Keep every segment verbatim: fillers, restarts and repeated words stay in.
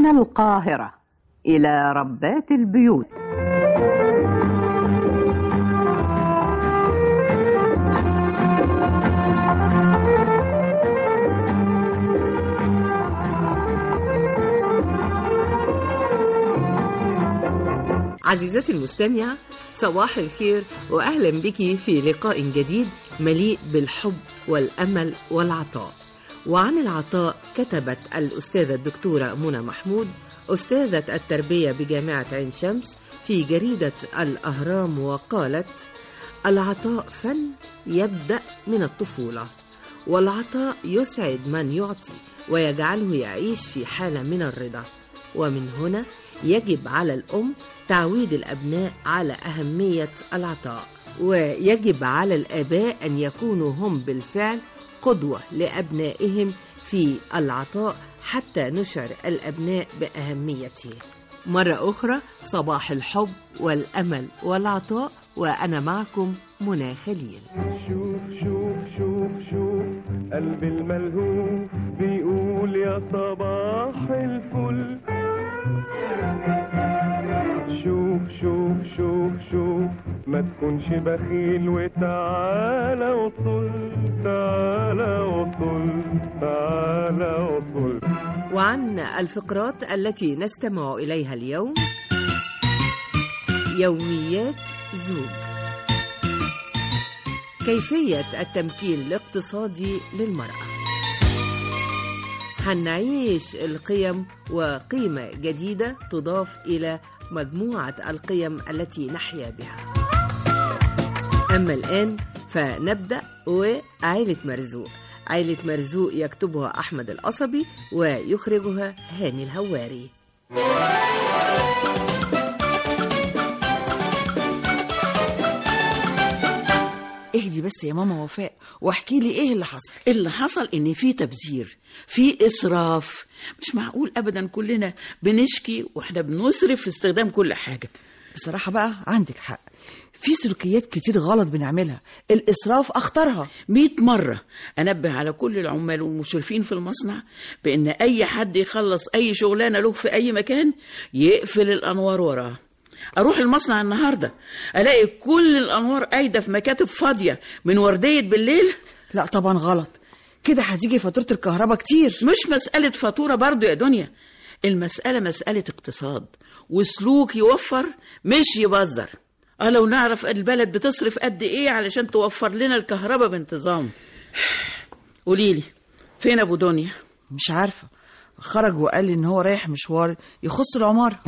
من القاهرة إلى ربات البيوت. عزيزتي المستمعة، صباح الخير وأهلا بك في لقاء جديد مليء بالحب والأمل والعطاء. وعن العطاء كتبت الأستاذة الدكتورة منى محمود أستاذة التربية بجامعة عين شمس في جريدة الأهرام، وقالت: العطاء فن يبدأ من الطفولة، والعطاء يسعد من يعطي ويجعله يعيش في حالة من الرضا، ومن هنا يجب على الأم تعويد الأبناء على أهمية العطاء، ويجب على الآباء أن يكونوا هم بالفعل قدوة لأبنائهم في العطاء حتى نشعر الأبناء بأهميته. مرة أخرى صباح الحب والأمل والعطاء، وأنا معكم منى خليل. شوف شوف شوف شوف قلبي الملهوف بيقول يا صباح الفل. شوف شوف شوف شوف ما تكونش بخيل وتعالى وطل، تعالى وطل، تعالى وطل. وعن الفقرات التي نستمع إليها اليوم: يوميات زوج، كيفية التمكين الاقتصادي للمرأة، هنعيش القيم وقيمة جديدة تضاف إلى مجموعة القيم التي نحيا بها. أما الآن فنبدأ. وعائلة مرزوق، عائلة مرزوق يكتبها أحمد القصبي ويخرجها هاني الهواري. اهدي بس يا ماما وفاء واحكي لي ايه اللي حصل. اللي حصل ان في تبذير، في اسراف. مش معقول ابدا كلنا بنشكي واحنا بنصرف في استخدام كل حاجه. بصراحه بقى عندك حق، في سلوكيات كتير غلط بنعملها، الاسراف اخطرها. مئة مره انبه على كل العمال والمشرفين في المصنع بان اي حد يخلص اي شغلانه له في اي مكان يقفل الانوار وراه. اروح المصنع النهارده الاقي كل الانوار قايده في مكاتب فاضيه من ورديه بالليل. لا طبعا غلط، كده هتيجي فاتوره الكهرباء كتير. مش مساله فاتوره برضو يا دنيا، المساله مساله اقتصاد وسلوك يوفر مش يبذر. اه لو نعرف البلد بتصرف قد ايه علشان توفر لنا الكهرباء بانتظام. قوليلي فين ابو دنيا؟ مش عارفه، خرج وقال لي ان هو رايح مشوار يخص العماره.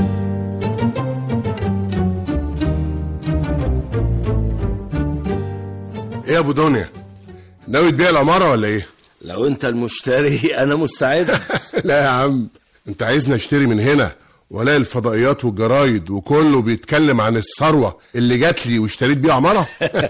ايه يا ابو دنيا، ناوي تبيع العماره ولا ايه؟ لو انت المشتري انا مستعد. لا يا عم، انت عايزني اشتري من هنا ولا الفضائيات والجرايد وكله بيتكلم عن الثروه اللي جات لي واشتريت بيها عماره؟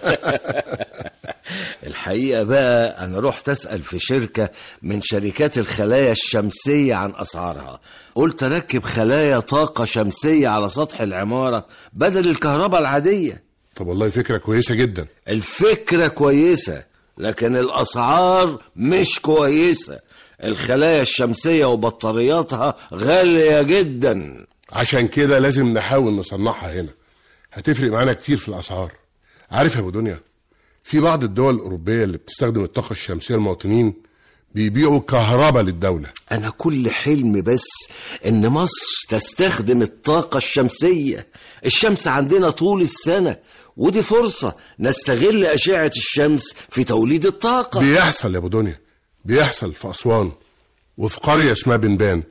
الحقيقه بقى انا رحت اسال في شركه من شركات الخلايا الشمسيه عن اسعارها، قلت اركب خلايا طاقه شمسيه على سطح العماره بدل الكهرباء العاديه. طب والله فكره كويسه جدا. الفكره كويسه لكن الاسعار مش كويسه. الخلايا الشمسيه وبطارياتها غاليه جدا، عشان كده لازم نحاول نصنعها هنا، هتفرق معانا كتير في الاسعار. عارف يا ابو دنيا، في بعض الدول الاوروبيه اللي بتستخدم الطاقه الشمسيه المواطنين بيبيعوا كهرباء للدوله. انا كل حلمي بس ان مصر تستخدم الطاقه الشمسيه. الشمس عندنا طول السنه، ودي فرصه نستغل اشعه الشمس في توليد الطاقه. بيحصل يا ابو دنيا، بيحصل في اسوان وفي قريه اسمها بنبان.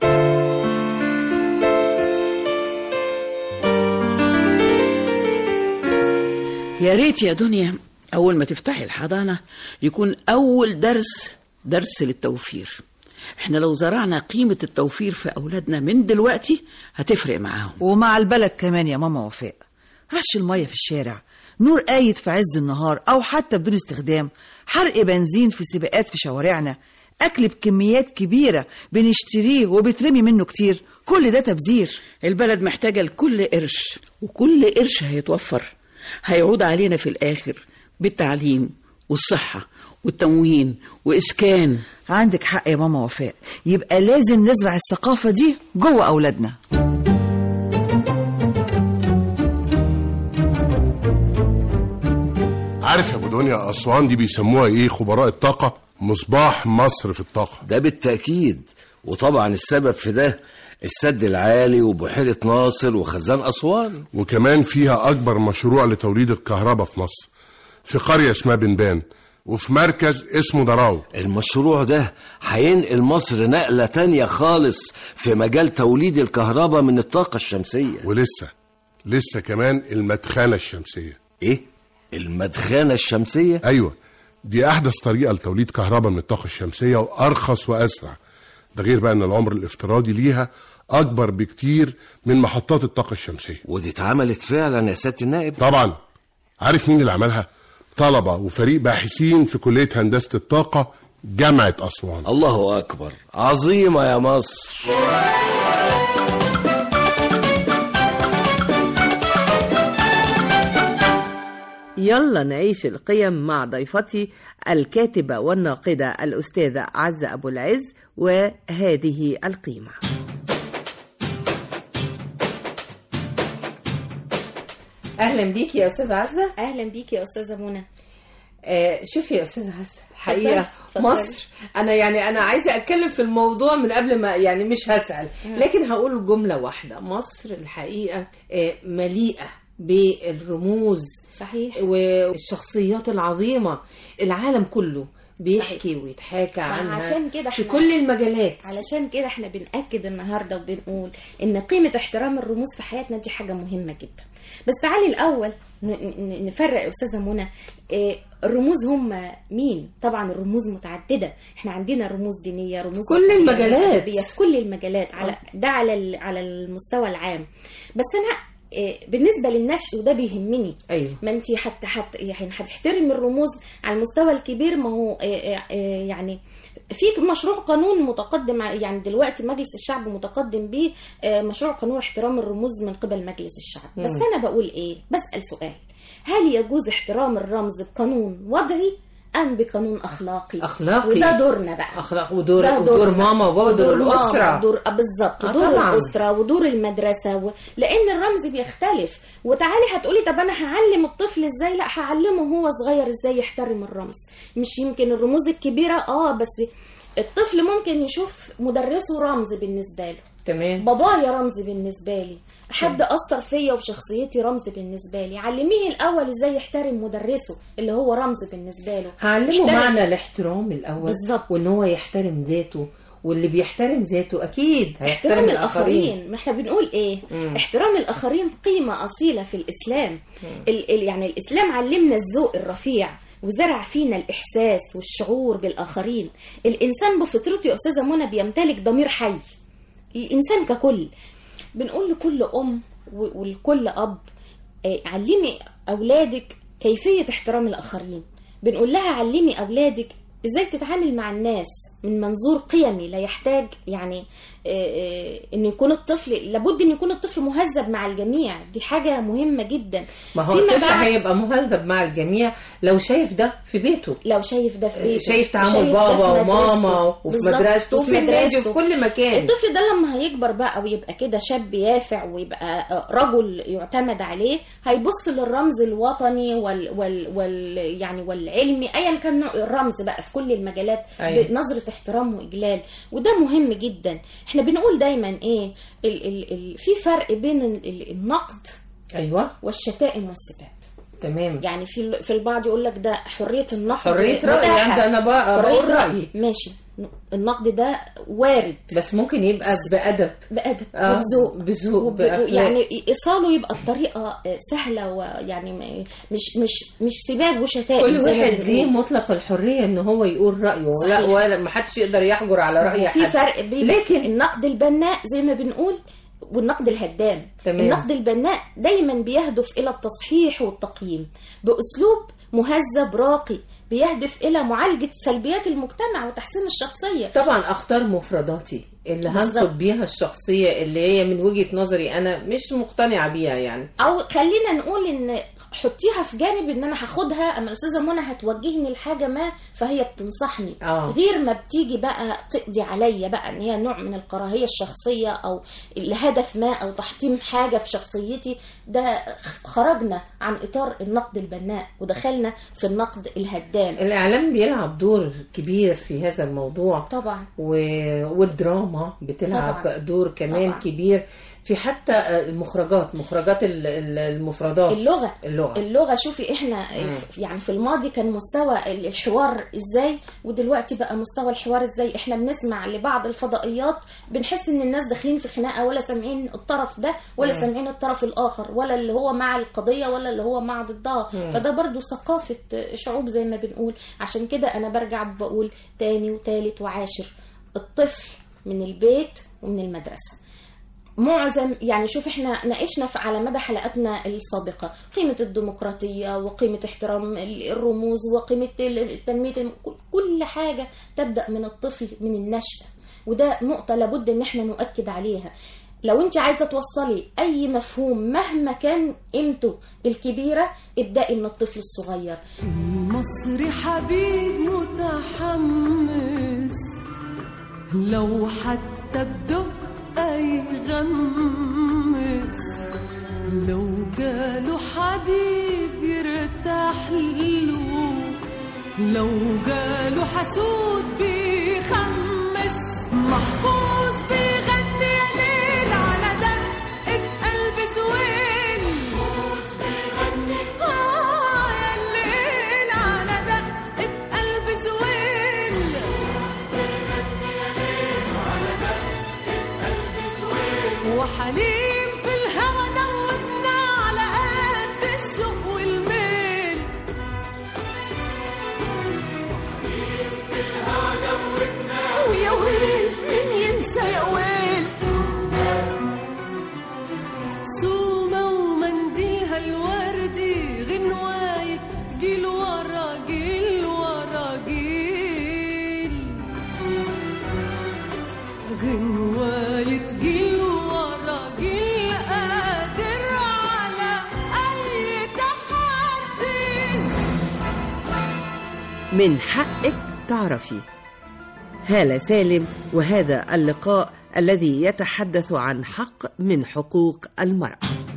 يا ريت يا دنيا اول ما تفتحي الحضانه يكون اول درس درس للتوفير. احنا لو زرعنا قيمه التوفير في اولادنا من دلوقتي هتفرق معاهم ومع البلد كمان يا ماما وفاء. رش الميه في الشارع، نور قايد في عز النهار او حتى بدون استخدام، حرق بنزين في سباقات في شوارعنا، اكل بكميات كبيره بنشتريه وبترمي منه كتير، كل ده تبذير. البلد محتاجه لكل قرش، وكل قرش هيتوفر هيعود علينا في الاخر بالتعليم والصحه والتموين وإسكان. عندك حق يا ماما وفاء، يبقى لازم نزرع الثقافة دي جوه أولادنا. عارف يا ابو دنيا، أسوان دي بيسموها ايه خبراء الطاقة؟ مصباح مصر في الطاقة. ده بالتأكيد، وطبعا السبب في ده السد العالي وبحيرة ناصر وخزان أسوان. وكمان فيها أكبر مشروع لتوليد الكهرباء في مصر، في قرية اسمها بنبان، وفي مركز اسمه دراو. المشروع ده هينقل مصر نقلة تانية خالص في مجال توليد الكهرباء من الطاقة الشمسية. ولسه لسه كمان المدخنة الشمسية. ايه المدخنة الشمسية؟ ايوه، دي احدث طريقة لتوليد كهرباء من الطاقة الشمسية وارخص واسرع. ده غير بقى ان العمر الافتراضي ليها اكبر بكتير من محطات الطاقة الشمسية. ودي اتعملت فعلا يا سيادة النائب؟ طبعا. عارف مين اللي عملها؟ طلبة وفريق باحثين في كلية هندسة الطاقة جامعة أسوان. الله أكبر، عظيمة يا مصر. يلا نعيش القيم مع ضيفتي الكاتبة والناقدة الأستاذة عزة أبو العز، وهذه القيمة. أهلا بيك يا أستاذة عزة. اهلا بيك يا استاذه منى. آه شوفي يا أستاذة عزة، حقيقة مصر، أنا يعني أنا عايزة أتكلم في الموضوع من قبل ما يعني مش هسأل، لكن هقول جملة واحدة. مصر الحقيقة آه مليئة بالرموز، صحيح، والشخصيات العظيمة. العالم كله بيحكي صحيح. ويتحاكى عنها عشان كده في كل المجالات. علشان كده احنا بنأكد النهارده وبنقول ان قيمة احترام الرموز في حياتنا دي حاجة مهمة جدا. بس تعالي الأول نفرق يا أستاذة منى، الرموز هم مين؟ طبعا الرموز متعددة، احنا عندنا رموز دينية، رموز كل المجالات، في كل المجالات، على ده على على المستوى العام. بس أنا بالنسبه للنشء وده بيهمني. أيوة. ما انت حتى حتى يعني هتحترم الرموز على المستوى الكبير. ما هو يعني في مشروع قانون متقدم، يعني دلوقتي مجلس الشعب متقدم به مشروع قانون احترام الرموز من قبل مجلس الشعب. مم. بس انا بقول ايه، بسأل سؤال: هل يجوز احترام الرمز بقانون وضعي ام بقانون اخلاقي؟ اخلاقي، وده دورنا بقى، اخلاق ودور ودور ماما وبابا، دور الاسره، دور بالظبط، آه دور طبعاً. الاسره ودور المدرسه و... لان الرمز بيختلف. وتعالي هتقولي طب انا هعلم الطفل ازاي؟ لا، هعلمه هو صغير ازاي يحترم الرمز. مش يمكن الرموز الكبيره اه بس الطفل ممكن يشوف مدرسه رمز بالنسبه له، تمام، بابايا رمز بالنسبه لي، حد اثر فيا وشخصيتي رمز بالنسبه لي. علميه الاول ازاي يحترم مدرسه اللي هو رمز بالنسبه له. هعلمه معنى الاحترام الاول بالظبط، وان هو يحترم ذاته، واللي بيحترم ذاته اكيد هيحترم احترام الاخرين. الآخرين. ما احنا بنقول ايه؟ مم. احترام الاخرين قيمه اصيله في الاسلام. ال ال يعني الاسلام علمنا الذوق الرفيع وزرع فينا الإحساس والشعور بالآخرين. الإنسان بفطرته يا أستاذة منى بيمتلك ضمير حي، الإنسان ككل. بنقول لكل أم ولكل أب علمي أولادك كيفية احترام الآخرين. بنقول لها علمي أولادك إزاي تتعامل مع الناس من منظور قيمي، لا يحتاج يعني إن يكون الطفل، لابد إن يكون الطفل مهذب مع الجميع. دي حاجة مهمة جدا. ما هو الطفل هيبقى مهذب مع الجميع لو شايف ده في بيته، لو شايف ده في بيته، شايف تعامل بابا وماما وفي مدرسته وفي النادي وفي كل مكان. الطفل ده لما هيكبر بقى ويبقى كده شاب يافع ويبقى رجل يعتمد عليه، هيبص للرمز الوطني وال, وال, وال يعني والعلمي ايا كان الرمز بقى في كل المجالات. أيوة. بنظرة احترام واجلال، وده مهم جدا. احنا بنقول دايما ايه، ال ال ال في فرق بين النقد ايوه والشتائم والسباب. تمام. يعني في في البعض يقول لك ده حريه النقد، حريه راي، ده انا بقى بقول رايي، ماشي. النقد ده وارد، بس ممكن يبقى بأدب بأدب آه. وبذوق بذوق يعني ايصاله يبقى بطريقه سهله، ويعني مش مش مش سباب وشتائم. كل واحد ليه مطلق الحريه ان هو يقول رايه، لا ولا ما حدش يقدر يحجر على راي حد. في فرق بين لكن النقد البناء زي ما بنقول والنقد الهدام. تمام. النقد البناء دايما بيهدف الى التصحيح والتقييم باسلوب مهذب راقي، بيهدف الى معالجه سلبيات المجتمع وتحسين الشخصيه. طبعا اختار مفرداتي اللي بالظبط. هنقد بيها الشخصية اللي هي من وجهة نظري أنا مش مقتنعة بيها يعني. او خلينا نقول ان حطيها في جانب ان انا هاخدها اما الاستاذه منى هتوجهني لحاجه ما فهي بتنصحني آه. غير ما بتيجي بقى تقضي عليا بقى ان هي نوع من الكراهيه الشخصيه او لهدف ما او تحطيم حاجه في شخصيتي. ده خرجنا عن اطار النقد البناء ودخلنا في النقد الهدام. الإعلام بيلعب دور كبير في هذا الموضوع طبعا. و... والدراما بتلعب طبعا. دور كمان طبعا. كبير في حتى المخرجات مخرجات ال- ال- المفردات اللغة اللغة اللغة شوفي احنا مم. يعني في الماضي كان مستوى الحوار ازاي ودلوقتي بقى مستوى الحوار ازاي. احنا بنسمع لبعض الفضائيات بنحس ان الناس داخلين في خناقة ولا سامعين الطرف ده ولا مم. سامعين الطرف الاخر ولا اللي هو مع القضية ولا اللي هو مع ضدها. مم. فده برضو ثقافة شعوب زي ما بنقول. عشان كده انا برجع بقول تاني وتالت وعاشر الطفل من البيت ومن المدرسة. معظم يعني شوف احنا ناقشنا في على مدى حلقاتنا السابقة قيمة الديمقراطية وقيمة احترام الرموز وقيمة تنمية الم... كل حاجة تبدأ من الطفل من النشأة. وده نقطة لابد ان احنا نؤكد عليها. لو انت عايزة توصلي اي مفهوم مهما كان قيمته الكبيرة ابدأي من الطفل الصغير. المصري حبيب متحمس لو حتى بدق أي غمس لو جاله حبيب يرتاح له لو جاله حسود بيخمس محفوظ بيغني يا ليل على دقة قلب زويل محفوظ بيغني آه يا الليل على دقة قلب زويل وحليم في الهوى دوبنا على قد الشوق والميل حليم في الهوى دوبنا ويا ويل مين ينسى يا ويل سومة ومنديلها الوردي غنواية جيل ورا جيل ورا جيل غنواية جيل من حقك تعرفي. هالة سالم، وهذا اللقاء الذي يتحدث عن حق من حقوق المرأة.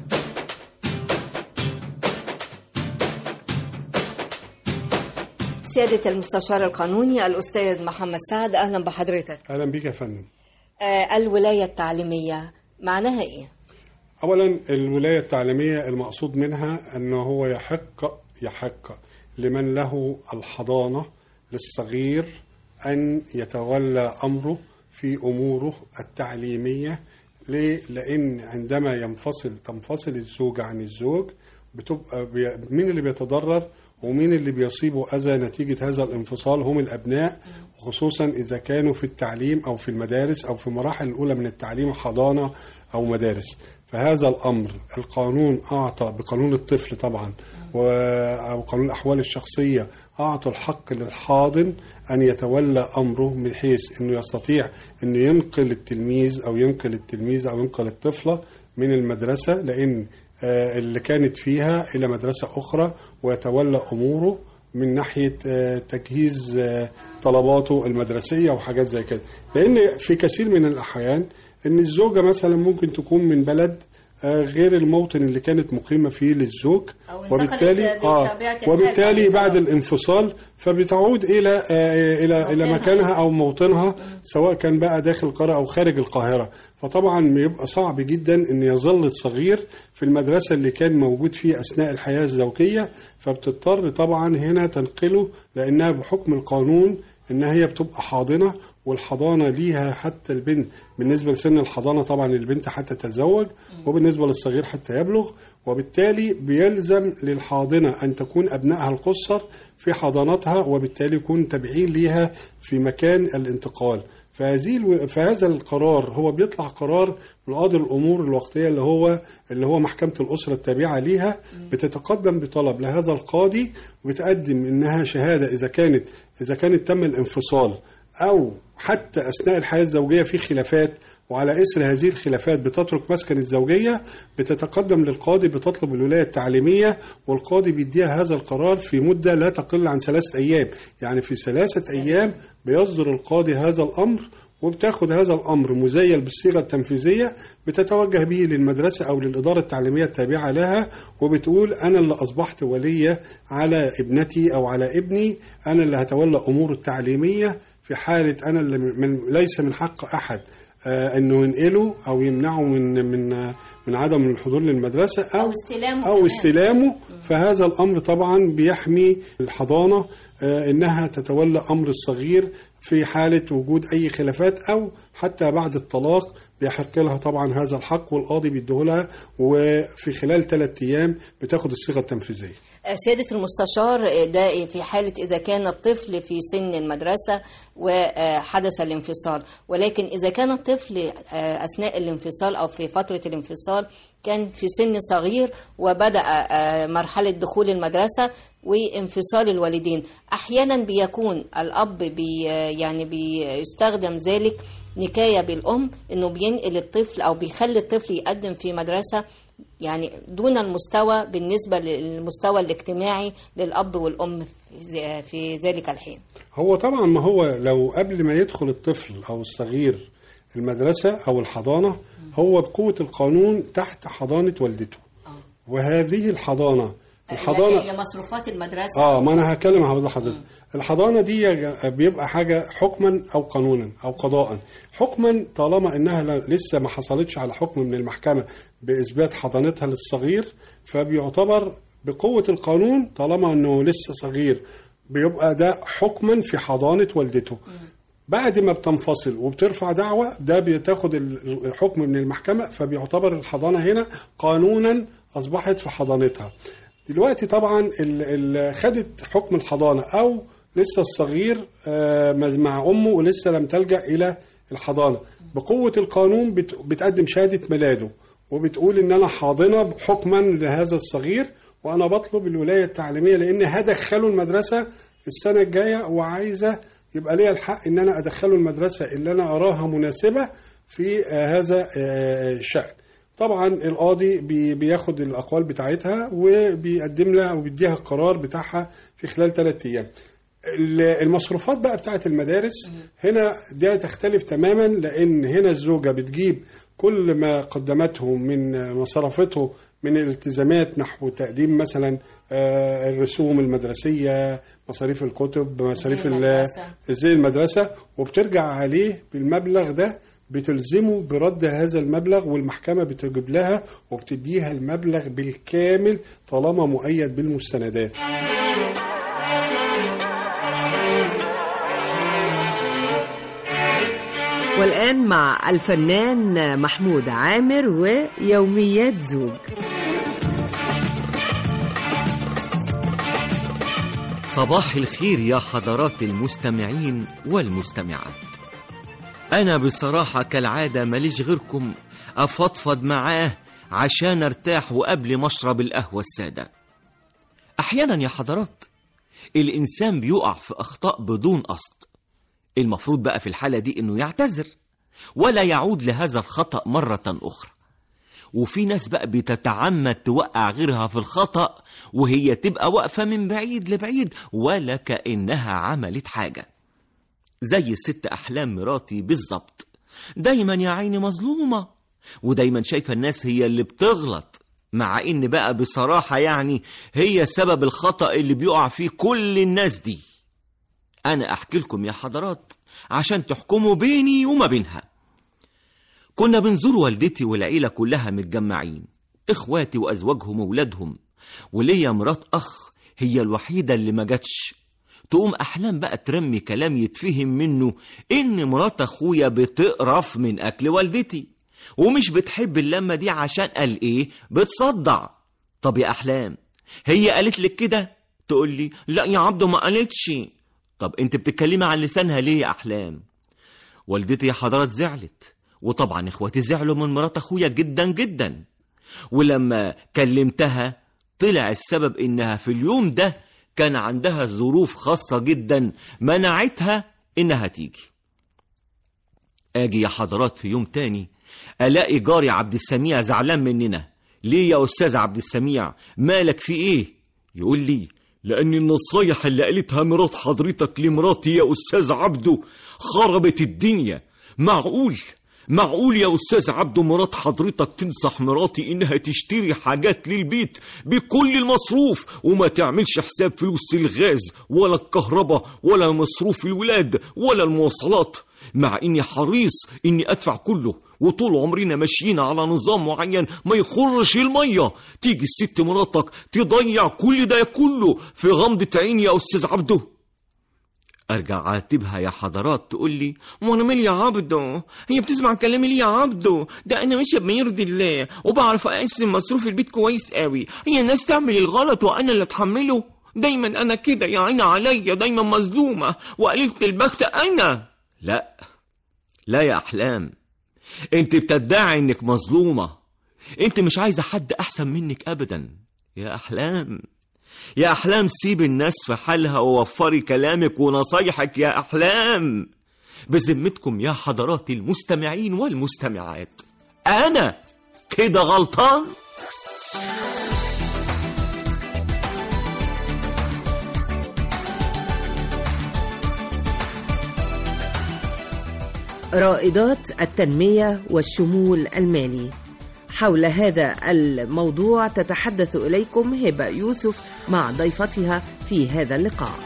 سيادة المستشار القانوني الأستاذ محمد سعد، أهلا بحضرتك. أهلا بك يا فندم. آه الولاية التعليمية معناها إيه؟ أولا الولاية التعليمية المقصود منها أنه هو يحق يحق لمن له الحضانة للصغير أن يتولى أمره في أموره التعليمية. ليه؟ لأن عندما ينفصل تنفصل الزوجة عن الزوج بتبقى مين اللي بيتضرر ومين اللي بيصيبه أذى نتيجة هذا الانفصال؟ هم الأبناء، خصوصا إذا كانوا في التعليم أو في المدارس أو في مراحل الأولى من التعليم، حضانة أو مدارس. فهذا الأمر القانون أعطى بقانون الطفل طبعا أو قانون الأحوال الشخصية أعطوا الحق للحاضن أن يتولى أمره، من حيث أنه يستطيع أنه ينقل التلميذ أو ينقل التلميذ أو ينقل الطفلة من المدرسة لأن اللي كانت فيها إلى مدرسة أخرى ويتولى أموره من ناحية تجهيز طلباته المدرسية وحاجات زي كده. لأن في كثير من الأحيان أن الزوجة مثلا ممكن تكون من بلد غير الموطن اللي كانت مقيمة فيه للزوج، وبالتالي آه وبالتالي بعد الانفصال فبتعود إلى آه إلى إلى مكانها أو موطنها، سواء كان بقى داخل القاهرة أو خارج القاهرة. فطبعا بيبقى صعب جدا أن يظل الصغير في المدرسة اللي كان موجود فيه أثناء الحياة الزوجية، فبتضطر طبعا هنا تنقله لأنها بحكم القانون إنها هي بتبقى حاضنة، والحضانة ليها حتى البنت بالنسبة لسن الحضانة طبعا البنت حتى تتزوج، وبالنسبة للصغير حتى يبلغ. وبالتالي بيلزم للحاضنة أن تكون أبنائها القصر في حضانتها، وبالتالي يكون تابعين ليها في مكان الانتقال. فهذه فهذا القرار هو بيطلع قرار من قاضي الأمور الوقتية اللي هو اللي هو محكمة الأسرة التابعة ليها، بتتقدم بطلب لهذا القاضي وبتقدم إنها شهادة إذا كانت إذا كانت تم الانفصال أو حتى أثناء الحياة الزوجية في خلافات، وعلى إثر هذه الخلافات بتترك مسكن الزوجية، بتتقدم للقاضي بتطلب الولاية التعليمية، والقاضي بيديها هذا القرار في مدة لا تقل عن ثلاثة أيام. يعني في ثلاثة أيام بيصدر القاضي هذا الأمر، وبتاخد هذا الأمر مزيل بالصيغة التنفيذية، بتتوجه به للمدرسة أو للإدارة التعليمية التابعة لها، وبتقول أنا اللي أصبحت ولية على ابنتي أو على ابني، أنا اللي هتولى أمور التعليمية في حالة أنا اللي من ليس من حق أحد آه أنه ينقله أو يمنعه من من من عدم الحضور للمدرسة أو, أو استلامه, أو استلامه. فهذا الأمر طبعا بيحمي الحضانة آه إنها تتولى أمر الصغير في حالة وجود أي خلافات، أو حتى بعد الطلاق بيحق لها طبعا هذا الحق، والقاضي بيديهولها، وفي خلال ثلاثة أيام بتاخد الصيغة التنفيذية. سيادة المستشار، ده في حالة إذا كان الطفل في سن المدرسة وحدث الانفصال، ولكن إذا كان الطفل أثناء الانفصال أو في فترة الانفصال كان في سن صغير وبدأ مرحلة دخول المدرسة وانفصال الوالدين، أحيانا بيكون الأب بي يعني بيستخدم ذلك نكاية بالأم، إنه بينقل الطفل أو بيخلي الطفل يقدم في مدرسة يعني دون المستوى بالنسبة للمستوى الاجتماعي للأب والأم في ذلك الحين. هو طبعا ما هو لو قبل ما يدخل الطفل أو الصغير المدرسة أو الحضانة هو بقوة القانون تحت حضانة والدته، وهذه الحضانة الحضانة هي مصروفات المدرسة. اه ما انا هكلم على حضرتك. الحضانة دي بيبقى حاجة حكما او قانونا او قضاء. حكما طالما انها لسه ما حصلتش على حكم من المحكمة باثبات حضانتها للصغير، فبيعتبر بقوة القانون طالما انه لسه صغير بيبقى ده حكما في حضانة والدته. بعد ما بتنفصل وبترفع دعوة ده بتاخد الحكم من المحكمة، فبيعتبر الحضانة هنا قانونا أصبحت في حضانتها. دلوقتي طبعا اللي خدت حكم الحضانة أو لسه الصغير مع أمه ولسه لم تلجأ إلى الحضانة، بقوة القانون بتقدم شهادة ميلاده وبتقول إن أنا حاضنة حكما لهذا الصغير، وأنا بطلب الولاية التعليمية لأن هدخله المدرسة السنة الجاية، وعايزة يبقى ليا الحق إن أنا أدخله المدرسة اللي أنا أراها مناسبة في هذا الشأن. طبعا القاضي بياخد الأقوال بتاعتها وبيقدم لها وبيديها القرار بتاعها في خلال ثلاثة أيام. المصروفات بقى بتاعت المدارس هنا ده تختلف تماما، لأن هنا الزوجة بتجيب كل ما قدمته من مصارفته من الالتزامات نحو تقديم مثلا الرسوم المدرسية، مصاريف الكتب، مصاريف زي المدرسة، وبترجع عليه بالمبلغ ده، بتلزمه برد هذا المبلغ، والمحكمة بتجيب لها وبتديها المبلغ بالكامل طالما مؤيد بالمستندات. والآن مع الفنان محمود عامر ويوميات زوج. صباح الخير يا حضرات المستمعين والمستمعات. أنا بصراحة كالعادة ماليش غيركم أفضفض معاه عشان ارتاح وقبل مشرب القهوة السادة. أحيانا يا حضرات الإنسان بيقع في أخطاء بدون قصد، المفروض بقى في الحالة دي إنه يعتذر ولا يعود لهذا الخطأ مرة أخرى. وفي ناس بقى بتتعمد توقع غيرها في الخطأ وهي تبقى واقفة من بعيد لبعيد ولا كأنها عملت حاجة، زي الست أحلام مراتي بالظبط. دايما يا عيني مظلومة، ودايما شايفة الناس هي اللي بتغلط، مع إن بقى بصراحة يعني هي سبب الخطأ اللي بيقع فيه كل الناس دي. أنا أحكي لكم يا حضرات عشان تحكموا بيني وما بينها. كنا بنزور والدتي والعيلة كلها متجمعين، إخواتي وأزواجهم وولادهم، وليا مرات أخ هي الوحيدة اللي ما جاتش. تقوم أحلام بقى ترمي كلام يتفهم منه إن مرات أخويا بتقرف من أكل والدتي ومش بتحب اللمة دي عشان قال إيه بتصدع. طب يا أحلام هي قالت لك كده؟ تقول لي لا يا عبدو ما قالتش. طب انت بتتكلمي عن لسانها ليه يا أحلام؟ والدتي يا حضرات زعلت، وطبعا اخواتي زعلوا من مرات أخويا جدا جدا، ولما كلمتها طلع السبب إنها في اليوم ده كان عندها ظروف خاصة جدا منعتها إنها تيجي. أجي يا حضرات في يوم تاني ألاقي جاري عبد السميع زعلان مننا. ليه يا أستاذ عبد السميع؟ مالك في إيه؟ يقول لي لأن النصايح اللي قالتها مرات حضرتك لمراتي يا أستاذ عبده خربت الدنيا. معقول معقول يا أستاذ عبده مرات حضرتك تنصح مراتي إنها تشتري حاجات للبيت بكل المصروف وما تعملش حساب فلوس الغاز ولا الكهرباء ولا مصروف الولاد ولا المواصلات، مع إني حريص إني أدفع كله وطول عمرنا ماشيين على نظام معين ما يخرش المية؟ تيجي الست مراتك تضيع كل ده كله في غمضة عين يا أستاذ عبده. ارجع اعاتبها يا حضرات تقول لي ما انا مالي يا عبده، هي بتسمع كلامي ليه يا عبده؟ ده انا ماشيه بما يرضي الله وبعرف اقسم مصروف البيت كويس قوي، هي الناس تعمل الغلط وانا اللي اتحمله؟ دايما انا كده يا عيني عليا، دايما مظلومه وقليله البخت انا. لا لا يا احلام، انت بتدعي انك مظلومه، انت مش عايزه حد احسن منك ابدا يا احلام. يا أحلام سيب الناس في حالها ووفري كلامك ونصايحك يا أحلام. بذمتكم يا حضرات المستمعين والمستمعات، أنا كده غلطان؟ رائدات التنمية والشمول المالي. حول هذا الموضوع تتحدث إليكم هبة يوسف مع ضيفتها في هذا اللقاء.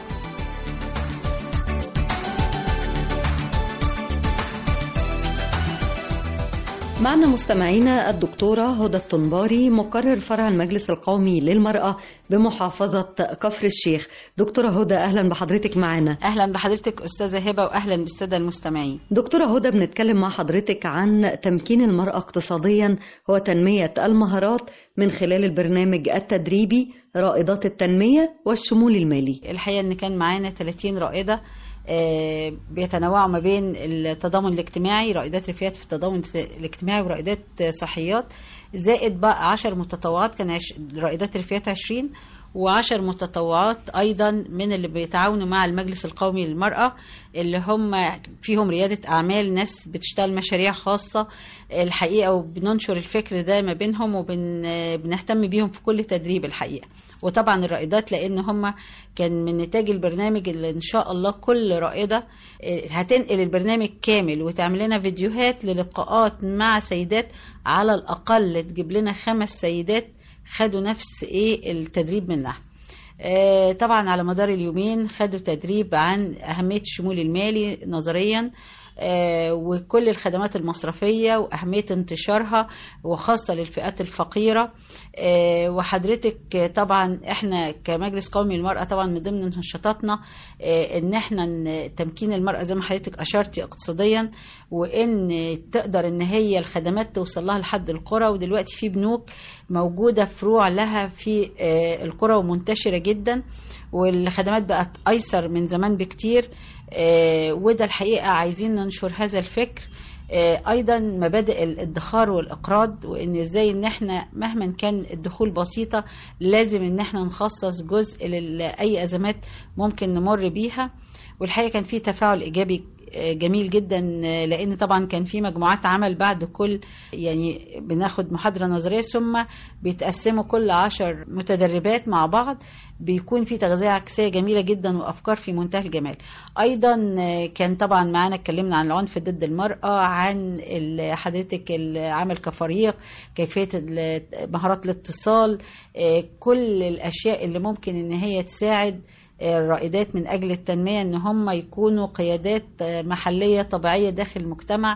معنا مستمعينا الدكتورة هدى الطنباري مقرر فرع المجلس القومي للمرأة بمحافظة كفر الشيخ. دكتورة هدى أهلا بحضرتك معنا. أهلا بحضرتك أستاذة هبة وأهلا بالسادة المستمعين. دكتورة هدى بنتكلم مع حضرتك عن تمكين المرأة اقتصاديا وتنمية المهارات من خلال البرنامج التدريبي رائدات التنمية والشمول المالي. الحقيقة أن كان معانا ثلاثين رائدة بيتنوعوا ما بين التضامن الاجتماعي، رائدات رفيات في التضامن الاجتماعي ورائدات صحيات، زائد بقى عشر متطوعات، كان عش... رائدات رفيات عشرين وعشر متطوعات أيضا من اللي بيتعاونوا مع المجلس القومي للمرأة اللي هم فيهم ريادة أعمال، ناس بتشتغل مشاريع خاصة الحقيقة، وبننشر الفكر ده ما بينهم وبنهتم بيهم في كل تدريب الحقيقة. وطبعا الرائدات لأن هم كان من نتاج البرنامج اللي إن شاء الله كل رائدة هتنقل البرنامج كامل وتعمل لنا فيديوهات للقاءات مع سيدات، على الأقل تجيب لنا خمس سيدات خدوا نفس ايه التدريب منها. آه طبعا على مدار اليومين خدوا تدريب عن أهمية الشمول المالي نظريا آه وكل الخدمات المصرفية وأهمية انتشارها وخاصة للفئات الفقيرة. آه وحضرتك طبعا احنا كمجلس قومي للمرأة طبعا من ضمن نشاطاتنا آه ان احنا تمكين المرأة زي ما حضرتك أشرتي اقتصاديا، وان تقدر ان هي الخدمات توصل لها لحد القرى. ودلوقتي في بنوك موجودة فروع لها في آه القرى ومنتشرة جدا، والخدمات بقت أيسر من زمان بكتير. آه وده الحقيقة عايزين ننشر هذا الفكر. آه أيضا مبادئ الادخار والإقراض، وإن إزاي إن إحنا مهما كان الدخول بسيطة لازم إن إحنا نخصص جزء لأي أزمات ممكن نمر بيها. والحقيقة كان في تفاعل إيجابي جميل جدا، لأن طبعا كان في مجموعات عمل بعد كل يعني بناخد محاضرة نظرية ثم بيتقسموا كل عشر متدربات مع بعض، بيكون في تغذية عكسية جميلة جدا وأفكار في منتهى الجمال. أيضا كان طبعا معانا اتكلمنا عن العنف ضد المرأة، عن حضرتك العمل كفريق، كيفية مهارات الاتصال، كل الأشياء اللي ممكن إن هي تساعد الرائدات من أجل التنمية ان هم يكونوا قيادات محلية طبيعية داخل المجتمع.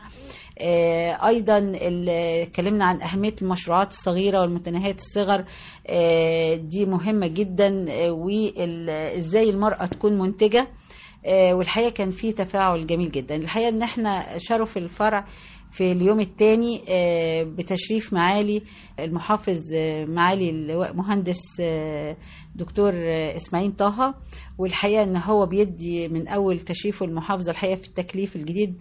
أيضا اتكلمنا عن أهمية المشروعات الصغيرة والمتناهية الصغر، دي مهمة جدا، وإزاي المرأة تكون منتجة. والحقيقة كان في تفاعل جميل جدا. الحقيقة ان احنا شرف الفرع في اليوم الثاني بتشريف معالي المحافظ معالي المهندس دكتور إسماعيل طه، والحقيقة ان هو بيدي من اول تشريفه المحافظة الحقيقة في التكليف الجديد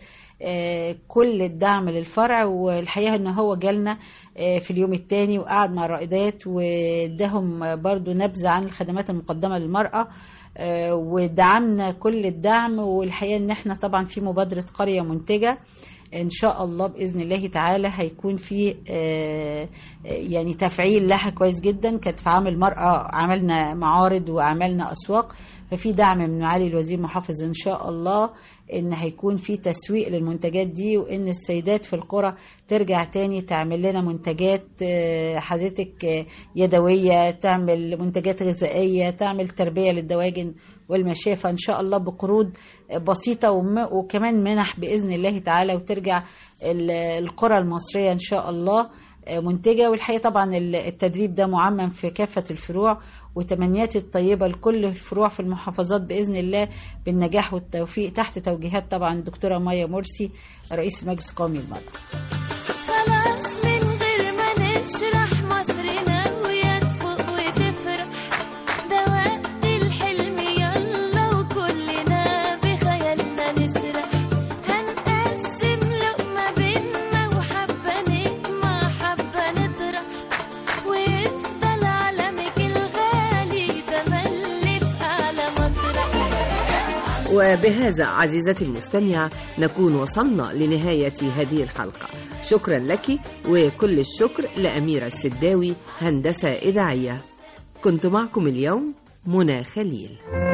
آه، كل الدعم للفرع. والحقيقة ان هو جالنا آه، في اليوم الثاني وقعد مع الرائدات واداهم برضو نبذة عن الخدمات المقدمة للمرأة، آه، ودعمنا كل الدعم. والحقيقة ان احنا طبعا في مبادرة قرية منتجة ان شاء الله باذن الله تعالى هيكون في آه، يعني تفعيل لها كويس جدا. كانت في عام المرأة عملنا معارض وعملنا اسواق، ففي دعم من معالي الوزير محافظ ان شاء الله ان هيكون في تسويق للمنتجات دي، وان السيدات في القرى ترجع تاني تعمل لنا منتجات آه، حضرتك آه، يدوية، تعمل منتجات غذائية، تعمل تربية للدواجن والمشافة ان شاء الله بقروض بسيطة، وم- وكمان منح بإذن الله تعالى، وترجع ال- القرى المصرية ان شاء الله منتجة. والحقيقة طبعا التدريب ده معمم في كافة الفروع، وتمنياتي الطيبة لكل الفروع في المحافظات بإذن الله بالنجاح والتوفيق تحت توجيهات طبعا الدكتورة مايا مرسي رئيس المجلس القومي للمرأة. خلاص من غير ما نشرح مصرنا ويا تفوق وتفرح، ده وقت الحلم يلا وكلنا بخيالنا نسرح، هنقسم لقمة بينا وحبة نجمع حبة نطرح، ويفضل علمك الغالي تملي في أعلى مطرح. وبهذا عزيزتي المستمعة نكون وصلنا لنهاية هذه الحلقة. شكرا لك، وكل الشكر لأميرة السداوي هندسة إذاعية. كنت معكم اليوم منى خليل.